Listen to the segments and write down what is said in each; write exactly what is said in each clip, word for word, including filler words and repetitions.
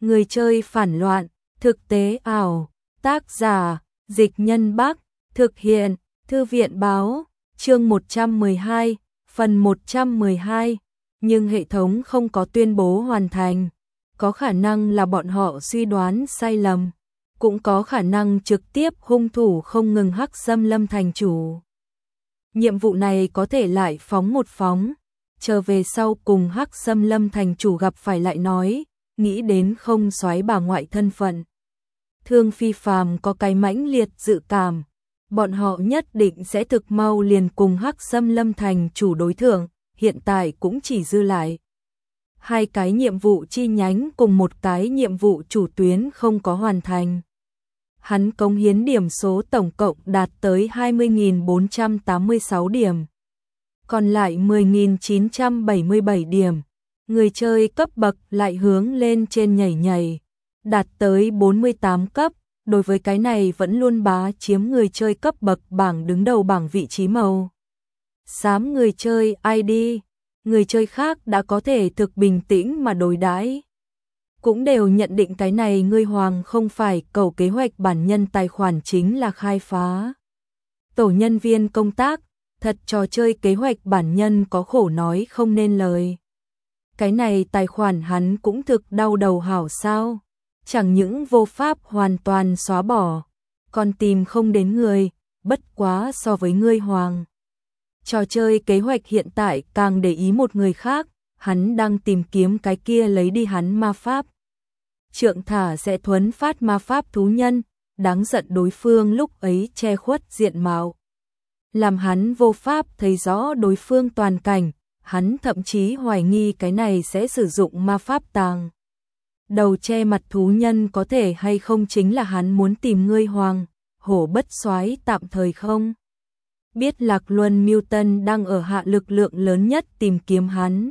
Người chơi phản loạn, thực tế ảo, tác giả, Dịch Nhân Bắc, thực hiện, Thư viện báo, chương một trăm mười hai, phần một trăm mười hai, nhưng hệ thống không có tuyên bố hoàn thành. Có khả năng là bọn họ suy đoán sai lầm, cũng có khả năng trực tiếp hung thủ không ngừng hắc xâm lâm thành chủ. Nhiệm vụ này có thể lại phóng một phóng, chờ về sau cùng hắc xâm lâm thành chủ gặp phải lại nói, nghĩ đến không xoáy bà ngoại thân phận. Thương Phi Phàm có cái mãnh liệt dự cảm, bọn họ nhất định sẽ thực mau liền cùng hắc xâm lâm thành chủ đối thượng, hiện tại cũng chỉ dư lại hai cái nhiệm vụ chi nhánh cùng một cái nhiệm vụ chủ tuyến không có hoàn thành. Hắn cống hiến điểm số tổng cộng đạt tới hai mươi nghìn bốn trăm tám mươi sáu điểm, còn lại mười nghìn chín trăm bảy mươi bảy điểm. Người chơi cấp bậc lại hướng lên trên nhảy nhảy, đạt tới bốn mươi tám cấp, đối với cái này vẫn luôn bá chiếm người chơi cấp bậc bảng đứng đầu bảng vị trí màu xám người chơi i đê. Người chơi khác đã có thể thực bình tĩnh mà đối đãi, cũng đều nhận định cái này ngươi hoàng không phải cầu kế hoạch bản nhân tài khoản chính là khai phá tổ nhân viên công tác, thật trò chơi kế hoạch bản nhân có khổ nói không nên lời. Cái này tài khoản hắn cũng thực đau đầu hảo sao, chẳng những vô pháp hoàn toàn xóa bỏ, còn tìm không đến người, bất quá so với ngươi hoàng. Trò chơi kế hoạch hiện tại càng để ý một người khác, hắn đang tìm kiếm cái kia lấy đi hắn ma pháp. Trượng thả sẽ thuấn phát ma pháp thú nhân, đáng giận đối phương lúc ấy che khuất diện mạo, làm hắn vô pháp thấy rõ đối phương toàn cảnh, hắn thậm chí hoài nghi cái này sẽ sử dụng ma pháp tàng đầu che mặt thú nhân có thể hay không chính là hắn muốn tìm ngươi hoàng, hổ bất soái tạm thời không. Biết Lạc Luân Mưu Tân đang ở hạ lực lượng lớn nhất tìm kiếm hắn.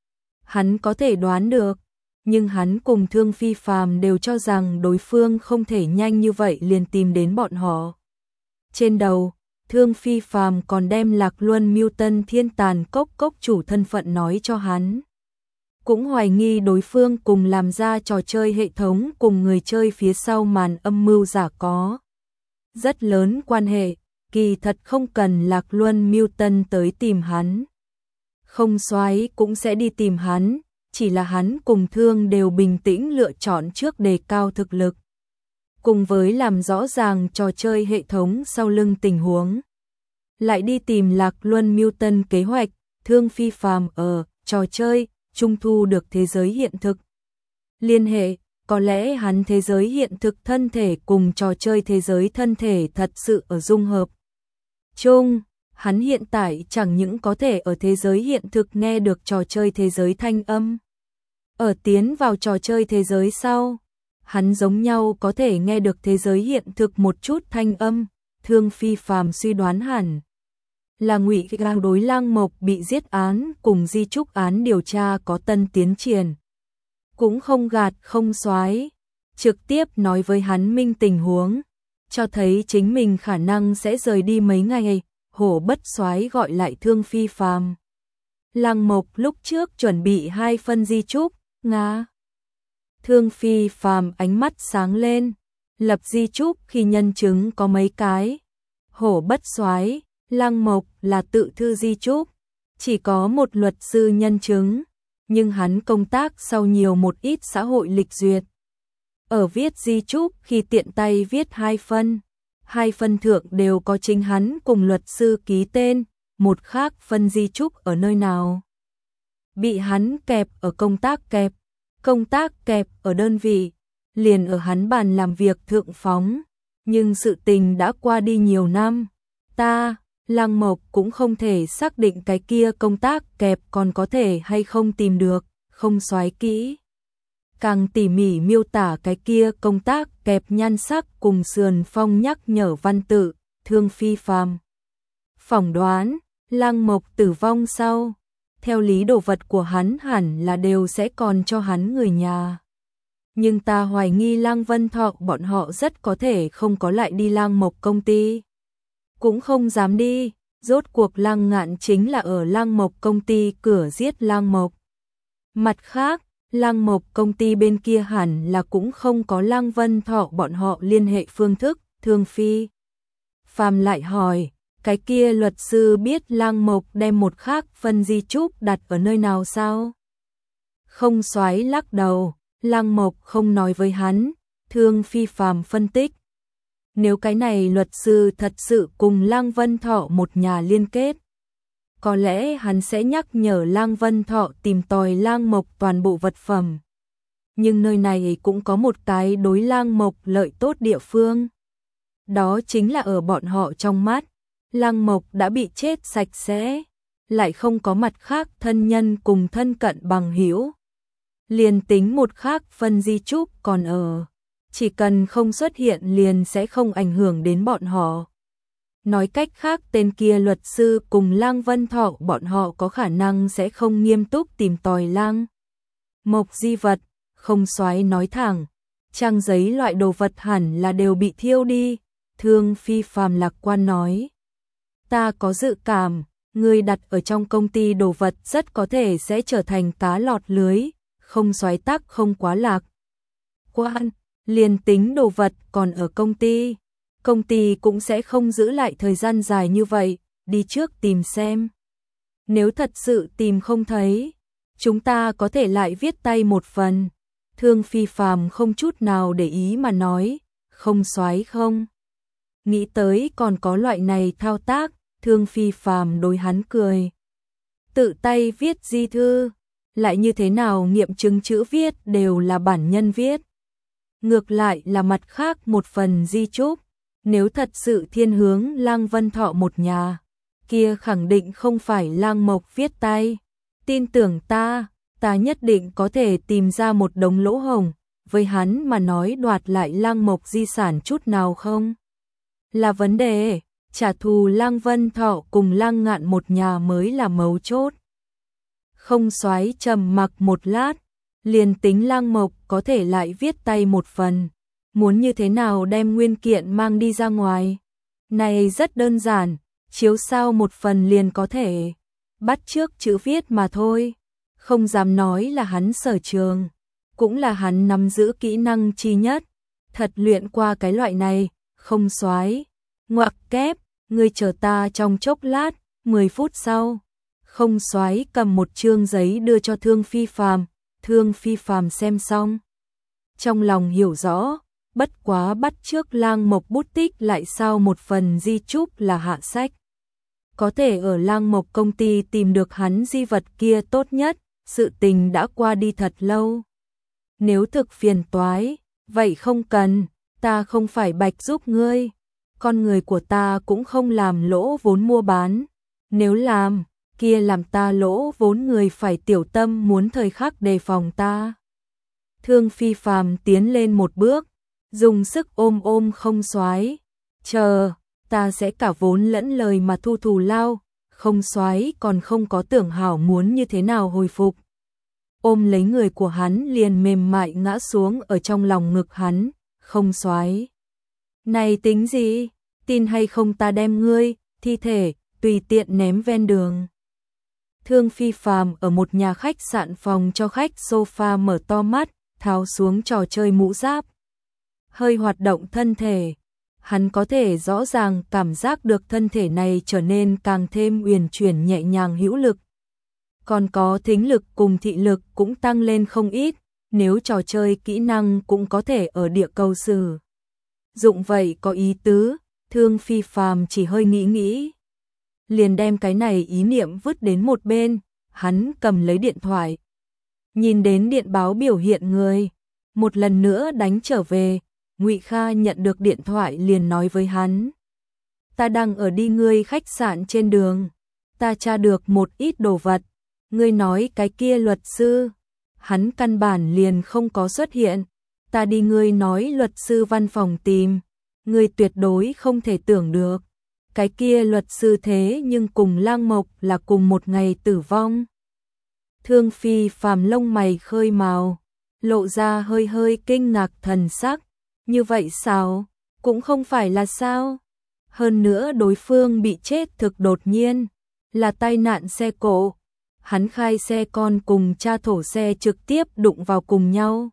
Hắn có thể đoán được, nhưng hắn cùng Thương Phi Phàm đều cho rằng đối phương không thể nhanh như vậy liền tìm đến bọn họ. Trên đầu, Thương Phi Phàm còn đem Lạc Luân Mưu Tân thiên tàn cốc cốc chủ thân phận nói cho hắn. Cũng hoài nghi đối phương cùng làm ra trò chơi hệ thống cùng người chơi phía sau màn âm mưu giả có rất lớn quan hệ. Kỳ thật không cần Lạc Luân Mưu Tân tới tìm hắn, không soái cũng sẽ đi tìm hắn, chỉ là hắn cùng Thương đều bình tĩnh lựa chọn trước đề cao thực lực, cùng với làm rõ ràng trò chơi hệ thống sau lưng tình huống. Lại đi tìm Lạc Luân Mưu Tân kế hoạch, Thương Phi Phàm ở trò chơi trung thu được thế giới hiện thực liên hệ. Có lẽ hắn thế giới hiện thực thân thể cùng trò chơi thế giới thân thể thật sự ở dung hợp chung, hắn hiện tại chẳng những có thể ở thế giới hiện thực nghe được trò chơi thế giới thanh âm. Ở tiến vào trò chơi thế giới sau, hắn giống nhau có thể nghe được thế giới hiện thực một chút thanh âm. Thương Phi Phàm suy đoán hẳn là Ngụy Gang đối Lang Mộc bị giết án cùng di trúc án điều tra có tân tiến triển. Cũng không gạt không soái, trực tiếp nói với hắn minh tình huống, cho thấy chính mình khả năng sẽ rời đi mấy ngày. Hổ bất soái gọi lại Thương Phi Phàm. Lang Mộc lúc trước chuẩn bị hai phân di trúc, nga. Thương Phi Phàm ánh mắt sáng lên, lập di trúc khi nhân chứng có mấy cái. Hổ bất soái, Lang Mộc là tự thư di trúc, chỉ có một luật sư nhân chứng, nhưng hắn công tác sau nhiều một ít xã hội lịch duyệt. Ở viết di trúc khi tiện tay viết hai phân, hai phân thượng đều có chính hắn cùng luật sư ký tên, một khác phân di trúc ở nơi nào bị hắn kẹp ở công tác kẹp, công tác kẹp ở đơn vị, liền ở hắn bàn làm việc thượng phóng, nhưng sự tình đã qua đi nhiều năm, ta, Lang Mộc cũng không thể xác định cái kia công tác kẹp còn có thể hay không tìm được, không soái kỹ. Càng tỉ mỉ miêu tả cái kia công tác kẹp nhan sắc cùng sườn phong nhắc nhở văn tự. Thương Phi Phàm phỏng đoán, Lang Mộc tử vong sau, theo lý đồ vật của hắn hẳn là đều sẽ còn cho hắn người nhà. Nhưng ta hoài nghi Lang Vân Thọ bọn họ rất có thể không có lại đi Lang Mộc công ty. Cũng không dám đi, rốt cuộc Lang Ngạn chính là ở Lang Mộc công ty cửa giết Lang Mộc. Mặt khác, Lăng Mộc công ty bên kia hẳn là cũng không có Lăng Vân Thọ bọn họ liên hệ phương thức. Thương Phi Phàm lại hỏi, cái kia luật sư biết Lăng Mộc đem một khác phân di chúc đặt ở nơi nào sao? Không Soái lắc đầu, Lăng Mộc không nói với hắn. Thương Phi Phàm phân tích, nếu cái này luật sư thật sự cùng Lăng Vân Thọ một nhà liên kết, có lẽ hắn sẽ nhắc nhở Lăng Vân Thọ tìm tòi Lăng Mộc toàn bộ vật phẩm. Nhưng nơi này cũng có một cái đối Lăng Mộc lợi tốt địa phương. Đó chính là ở bọn họ trong mắt, Lăng Mộc đã bị chết sạch sẽ, lại không có mặt khác thân nhân cùng thân cận bằng hữu. Liền tính một khác phân di chúc còn ở, chỉ cần không xuất hiện liền sẽ không ảnh hưởng đến bọn họ. Nói cách khác, tên kia luật sư cùng Lăng Vân Thọ bọn họ có khả năng sẽ không nghiêm túc tìm tòi Lăng Mộc di vật. Không Soái nói thẳng, trang giấy loại đồ vật hẳn là đều bị thiêu đi. Thương Phi Phàm lạc quan nói, ta có dự cảm, người đặt ở trong công ty đồ vật rất có thể sẽ trở thành cá lọt lưới. Không Soái tắc không quá lạc quan, liền tính đồ vật còn ở công ty, công ty cũng sẽ không giữ lại thời gian dài như vậy, đi trước tìm xem. Nếu thật sự tìm không thấy, chúng ta có thể lại viết tay một phần. Thương Phi Phàm không chút nào để ý mà nói, Không Soái không nghĩ tới còn có loại này thao tác. Thương Phi Phàm đối hắn cười, tự tay viết di thư, lại như thế nào nghiệm chứng chữ viết đều là bản nhân viết. Ngược lại là mặt khác một phần di chúc, nếu thật sự thiên hướng Lăng Vân Thọ một nhà, kia khẳng định không phải Lăng Mộc viết tay. Tin tưởng ta, ta nhất định có thể tìm ra một đống lỗ hổng. Với hắn mà nói đoạt lại Lăng Mộc di sản chút nào không là vấn đề, trả thù Lăng Vân Thọ cùng Lăng Ngạn một nhà mới là mấu chốt. Không Soái trầm mặc một lát, liền tính Lăng Mộc có thể lại viết tay một phần, muốn như thế nào đem nguyên kiện mang đi ra ngoài? Này rất đơn giản, chiếu sao một phần liền có thể, bắt chước chữ viết mà thôi. Không dám nói là hắn sở trường, cũng là hắn nắm giữ kỹ năng chi nhất, thật luyện qua cái loại này. Không Soái ngoặc kép, ngươi chờ ta trong chốc lát. Mười phút sau, Không Soái cầm một chương giấy đưa cho Thương Phi Phàm. Thương Phi Phàm xem xong, trong lòng hiểu rõ, bất quá bắt chước Lăng Mộc bút tích lại sao một phần di chúc là hạ sách. Có thể ở Lăng Mộc công ty tìm được hắn di vật kia tốt nhất, sự tình đã qua đi thật lâu. Nếu thực phiền toái, vậy không cần, ta không phải bạch giúp ngươi. Con người của ta cũng không làm lỗ vốn mua bán, nếu làm, kia làm ta lỗ vốn người phải tiểu tâm muốn thời khắc đề phòng ta. Thương Phi Phàm tiến lên một bước, dùng sức ôm ôm Không Soái, chờ, ta sẽ cả vốn lẫn lời mà thu thù lao. Không Soái còn không có tưởng hảo muốn như thế nào hồi phục, ôm lấy người của hắn liền mềm mại ngã xuống ở trong lòng ngực hắn. Không Soái, này tính gì, tin hay không ta đem ngươi thi thể tùy tiện ném ven đường. Thương Phi Phàm ở một nhà khách sạn phòng cho khách sofa mở to mắt, tháo xuống trò chơi mũ giáp, hơi hoạt động thân thể. Hắn có thể rõ ràng cảm giác được thân thể này trở nên càng thêm uyển chuyển nhẹ nhàng hữu lực. Còn có thính lực cùng thị lực cũng tăng lên không ít, nếu trò chơi kỹ năng cũng có thể ở địa cầu sử dụng vậy có ý tứ. Thương Phi Phàm chỉ hơi nghĩ nghĩ, liền đem cái này ý niệm vứt đến một bên. Hắn cầm lấy điện thoại, nhìn đến điện báo biểu hiện người, một lần nữa đánh trở về. Ngụy Kha nhận được điện thoại liền nói với hắn, ta đang ở đi ngươi khách sạn trên đường, ta tra được một ít đồ vật, ngươi nói cái kia luật sư, hắn căn bản liền không có xuất hiện, ta đi ngươi nói luật sư văn phòng tìm, ngươi tuyệt đối không thể tưởng được, cái kia luật sư thế nhưng cùng Lăng Mộc là cùng một ngày tử vong. Thương Phi Phàm lông mày khơi mào, lộ ra hơi hơi kinh ngạc thần sắc. Như vậy sao? Cũng không phải là sao? Hơn nữa đối phương bị chết thực đột nhiên, là tai nạn xe cộ. hắn khai xe con cùng cha thổ xe trực tiếp đụng vào cùng nhau.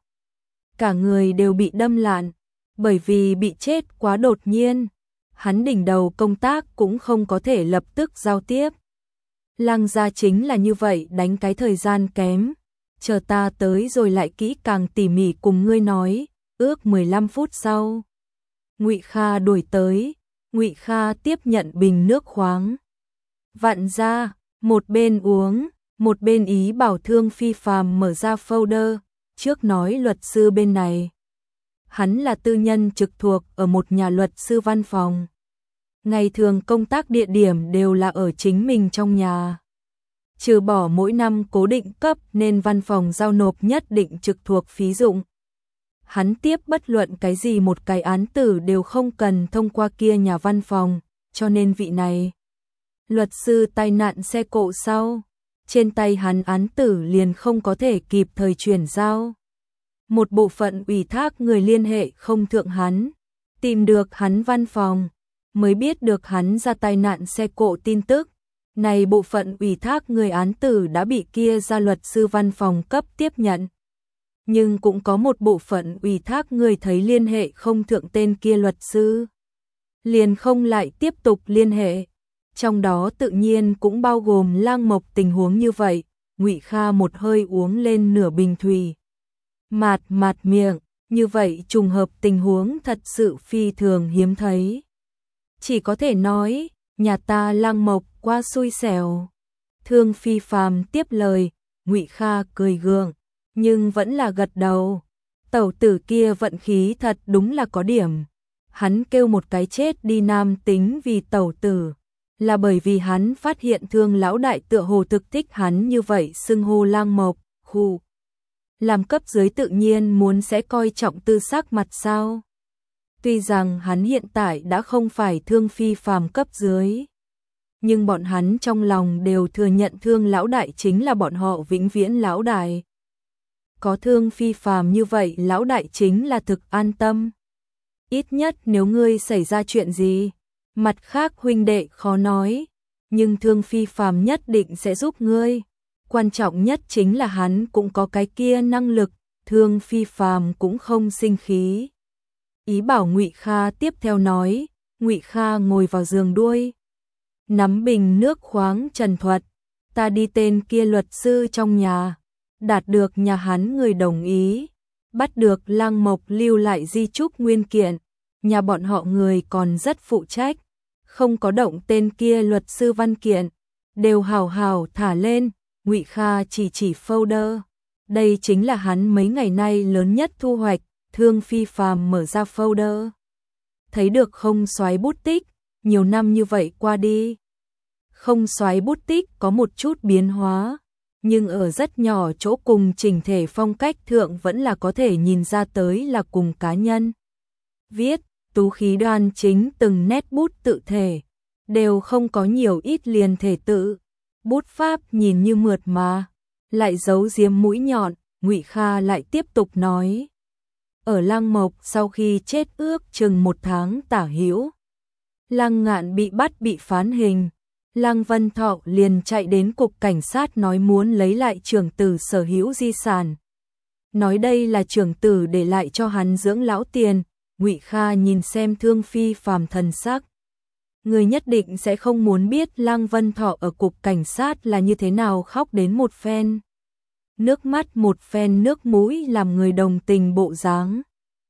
Cả người đều bị đâm lạn, bởi vì bị chết quá đột nhiên, hắn đỉnh đầu công tác cũng không có thể lập tức giao tiếp. Lăng gia chính là như vậy, đánh cái thời gian kém, chờ ta tới rồi lại kỹ càng tỉ mỉ cùng ngươi nói. Ước mười lăm phút sau, Ngụy Kha đuổi tới, Ngụy Kha tiếp nhận bình nước khoáng, vặn ra, một bên uống, một bên ý bảo Thương Phi Phàm mở ra folder, trước nói luật sư bên này. Hắn là tư nhân trực thuộc ở một nhà luật sư văn phòng. Ngày thường công tác địa điểm đều là ở chính mình trong nhà. Trừ bỏ mỗi năm cố định cấp nên văn phòng giao nộp nhất định trực thuộc phí dụng. Hắn tiếp bất luận cái gì một cái án tử đều không cần thông qua kia nhà văn phòng, cho nên vị này. Luật sư tai nạn xe cộ sau, trên tay hắn án tử liền không có thể kịp thời chuyển giao. Một bộ phận ủy thác người liên hệ không thượng hắn, tìm được hắn văn phòng, mới biết được hắn ra tai nạn xe cộ tin tức. Này bộ phận ủy thác người án tử đã bị kia ra luật sư văn phòng cấp tiếp nhận. Nhưng cũng có một bộ phận ủy thác người thấy liên hệ không thượng tên kia luật sư, liền không lại tiếp tục liên hệ. Trong đó tự nhiên cũng bao gồm Lăng Mộc tình huống như vậy. Ngụy Kha một hơi uống lên nửa bình thủy, mạt mạt miệng, như vậy trùng hợp tình huống thật sự phi thường hiếm thấy. Chỉ có thể nói, nhà ta Lăng Mộc quá xui xẻo. Thương Phi Phàm tiếp lời, Ngụy Kha cười gượng, nhưng vẫn là gật đầu. Tẩu tử kia vận khí thật đúng là có điểm. Hắn kêu một cái chết đi nam tính vì tẩu tử, là bởi vì hắn phát hiện Thương lão đại tựa hồ thực thích hắn như vậy xưng hô Lăng Mộc, khu. Làm cấp dưới tự nhiên muốn sẽ coi trọng tư sắc mặt sao. Tuy rằng hắn hiện tại đã không phải Thương Phi Phàm cấp dưới, nhưng bọn hắn trong lòng đều thừa nhận Thương lão đại chính là bọn họ vĩnh viễn lão đại. Có Thương Phi Phàm như vậy lão đại chính là thực an tâm. Ít nhất nếu ngươi xảy ra chuyện gì, mặt khác huynh đệ khó nói, nhưng Thương Phi Phàm nhất định sẽ giúp ngươi. Quan trọng nhất chính là hắn cũng có cái kia năng lực, Thương Phi Phàm cũng không sinh khí. Ý bảo Ngụy Kha tiếp theo nói. Ngụy Kha ngồi vào giường đuôi, nắm bình nước khoáng trần thuật, ta đi tên kia luật sư trong nhà, đạt được nhà hắn người đồng ý, bắt được Lăng Mộc lưu lại di chúc nguyên kiện, nhà bọn họ người còn rất phụ trách, không có động tên kia luật sư văn kiện, đều hào hào thả lên. Ngụy Kha chỉ chỉ folder, đây chính là hắn mấy ngày nay lớn nhất thu hoạch. Thương Phi Phàm mở ra folder, thấy được không xoáy bút tích, nhiều năm như vậy qua đi, không xoáy bút tích có một chút biến hóa, nhưng ở rất nhỏ chỗ cùng chỉnh thể phong cách thượng vẫn là có thể nhìn ra tới là cùng cá nhân. Viết, tú khí đoan chính từng nét bút tự thể, đều không có nhiều ít liền thể tự, bút pháp nhìn như mượt mà, lại giấu giếm mũi nhọn. Ngụy Kha lại tiếp tục nói. Ở Lăng Mộc sau khi chết ước chừng một tháng tả hữu, Lăng Ngạn bị bắt bị phán hình, Lăng Vân Thọ liền chạy đến cục cảnh sát nói muốn lấy lại trưởng tử sở hữu di sản. Nói đây là trưởng tử để lại cho hắn dưỡng lão tiền. Ngụy Kha nhìn xem Thương Phi Phàm thần sắc. Người nhất định sẽ không muốn biết Lăng Vân Thọ ở cục cảnh sát là như thế nào khóc đến một phen. Nước mắt một phen nước mũi làm người đồng tình bộ dáng.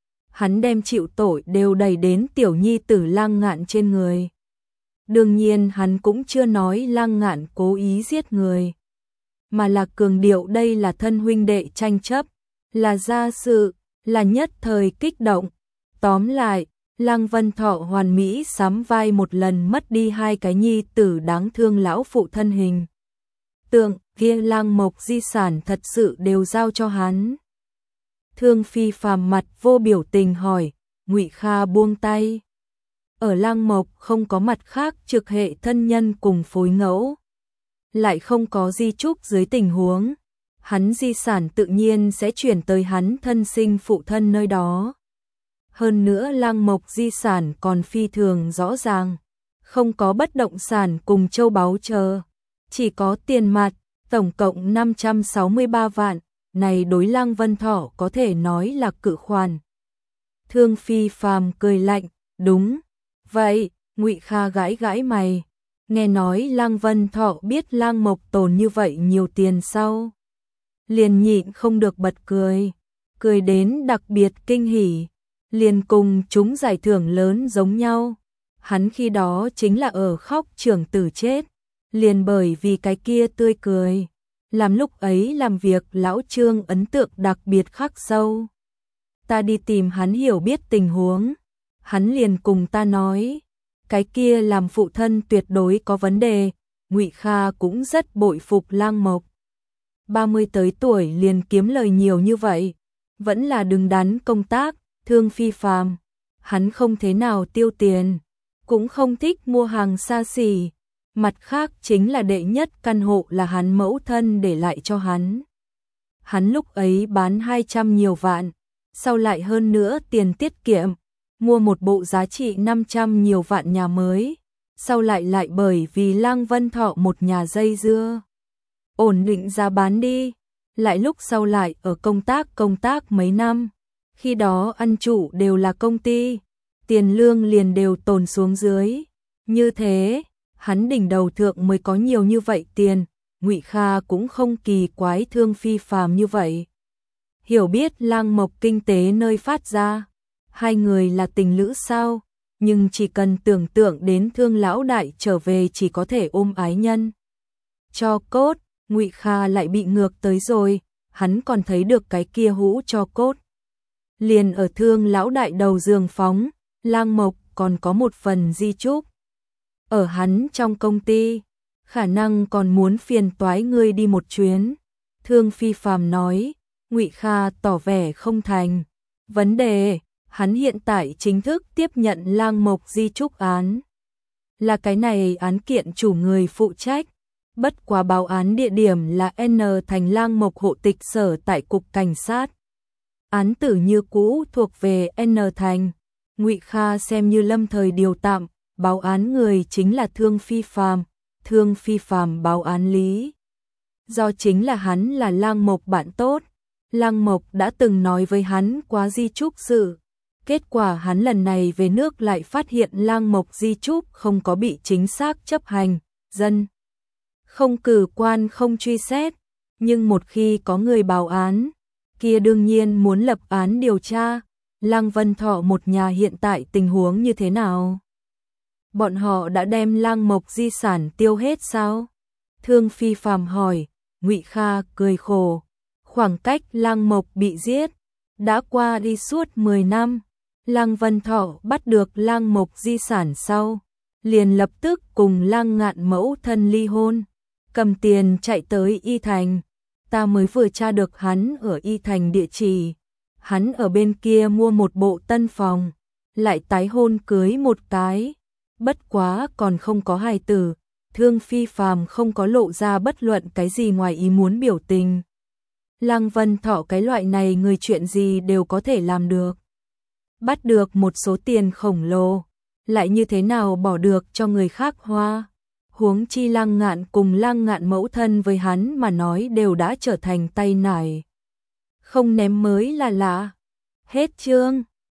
Hắn đem chịu tội đều đẩy đến tiểu nhi tử Lăng Ngạn trên người. Đương nhiên hắn cũng chưa nói Lăng Ngạn cố ý giết người, mà là cường điệu đây là thân huynh đệ tranh chấp, là gia sự, là nhất thời kích động. Tóm lại, Lăng Vân Thọ hoàn mỹ sắm vai một lần mất đi hai cái nhi tử đáng thương lão phụ thân hình tượng, kia Lăng Mộc di sản thật sự đều giao cho hắn. Thương Phi Phàm mặt vô biểu tình hỏi. Ngụy Kha buông tay. Ở Lăng Mộc không có mặt khác trực hệ thân nhân cùng phối ngẫu, lại không có di chúc dưới tình huống, hắn di sản tự nhiên sẽ chuyển tới hắn thân sinh phụ thân nơi đó. Hơn nữa Lăng Mộc di sản còn phi thường rõ ràng, không có bất động sản cùng châu báu chờ, chỉ có tiền mặt, tổng cộng năm trăm sáu mươi ba vạn, này đối Lăng Vân Thọ có thể nói là cự khoản. Thương Phi Phàm cười lạnh, đúng. Vậy, Ngụy Kha gãi gãi mày, nghe nói Lăng Vân Thọ biết Lăng Mộc tồn như vậy nhiều tiền sau. Liền nhịn không được bật cười, cười đến đặc biệt kinh hỉ, liền cùng chúng giải thưởng lớn giống nhau. Hắn khi đó chính là ở khóc trưởng tử chết, liền bởi vì cái kia tươi cười, làm lúc ấy làm việc lão Trương ấn tượng đặc biệt khắc sâu. Ta đi tìm hắn hiểu biết tình huống, hắn liền cùng ta nói, cái kia làm phụ thân tuyệt đối có vấn đề. Ngụy Kha cũng rất bội phục Lăng Mộc. ba mươi tới tuổi liền kiếm lời nhiều như vậy, vẫn là đứng đắn công tác. Thương Phi Phàm, hắn không thế nào tiêu tiền, cũng không thích mua hàng xa xỉ. Mặt khác chính là đệ nhất căn hộ là hắn mẫu thân để lại cho hắn. Hắn lúc ấy bán hai trăm nhiều vạn, sau lại hơn nữa tiền tiết kiệm, mua một bộ giá trị năm trăm nhiều vạn nhà mới, sau lại lại bởi vì Lăng Vân Thọ một nhà dây dưa, ổn định giá bán đi, lại lúc sau lại ở công tác công tác mấy năm, khi đó ăn chủ đều là công ty, tiền lương liền đều tồn xuống dưới, như thế, hắn đỉnh đầu thượng mới có nhiều như vậy tiền. Ngụy Kha cũng không kỳ quái Thương Phi Phàm như vậy. Hiểu biết Lăng Mộc kinh tế nơi phát ra, hai người là tình lữ sao, nhưng chỉ cần tưởng tượng đến Thương lão đại trở về chỉ có thể ôm ái nhân. Cho cốt, Ngụy Kha lại bị ngược tới rồi, hắn còn thấy được cái kia hũ cho cốt. Liền ở Thương lão đại đầu giường phóng, Lăng Mộc còn có một phần di chúc. Ở hắn trong công ty, khả năng còn muốn phiền toái ngươi đi một chuyến. Thương Phi Phàm nói, Ngụy Kha tỏ vẻ không thành vấn đề, hắn hiện tại chính thức tiếp nhận Lăng Mộc di chúc án. Là cái này án kiện chủ người phụ trách, bất quá báo án địa điểm là N thành Lăng Mộc hộ tịch sở tại cục cảnh sát. Án tử như cũ thuộc về N thành, Ngụy Kha xem như lâm thời điều tạm, báo án người chính là Thương Phi Phàm. Thương Phi Phàm báo án lý do chính là hắn là Lăng Mộc bạn tốt, Lăng Mộc đã từng nói với hắn quá di chúc sự, kết quả hắn lần này về nước lại phát hiện Lăng Mộc di chúc không có bị chính xác chấp hành, dân không cử quan không truy xét, nhưng một khi có người báo án, kia đương nhiên muốn lập án điều tra. Lăng Vân Thọ một nhà hiện tại tình huống như thế nào? Bọn họ đã đem Lăng Mộc di sản tiêu hết sao? Thương Phi Phàm hỏi. Ngụy Kha cười khổ, khoảng cách Lăng Mộc bị giết đã qua đi suốt mười năm, Lăng Vân Thọ bắt được Lăng Mộc di sản sau, liền lập tức cùng Lăng Ngạn mẫu thân ly hôn, cầm tiền chạy tới Y Thành, ta mới vừa tra được hắn ở Y Thành địa chỉ, hắn ở bên kia mua một bộ tân phòng, lại tái hôn cưới một cái, bất quá còn không có hài tử. Thương Phi Phàm không có lộ ra bất luận cái gì ngoài ý muốn biểu tình. Lăng Vân Thọ cái loại này người chuyện gì đều có thể làm được. Bắt được một số tiền khổng lồ, lại như thế nào bỏ được cho người khác hoa. Huống chi Lăng Ngạn cùng Lăng Ngạn mẫu thân với hắn mà nói đều đã trở thành tay nải. Không ném mới là lạ. Hết chương.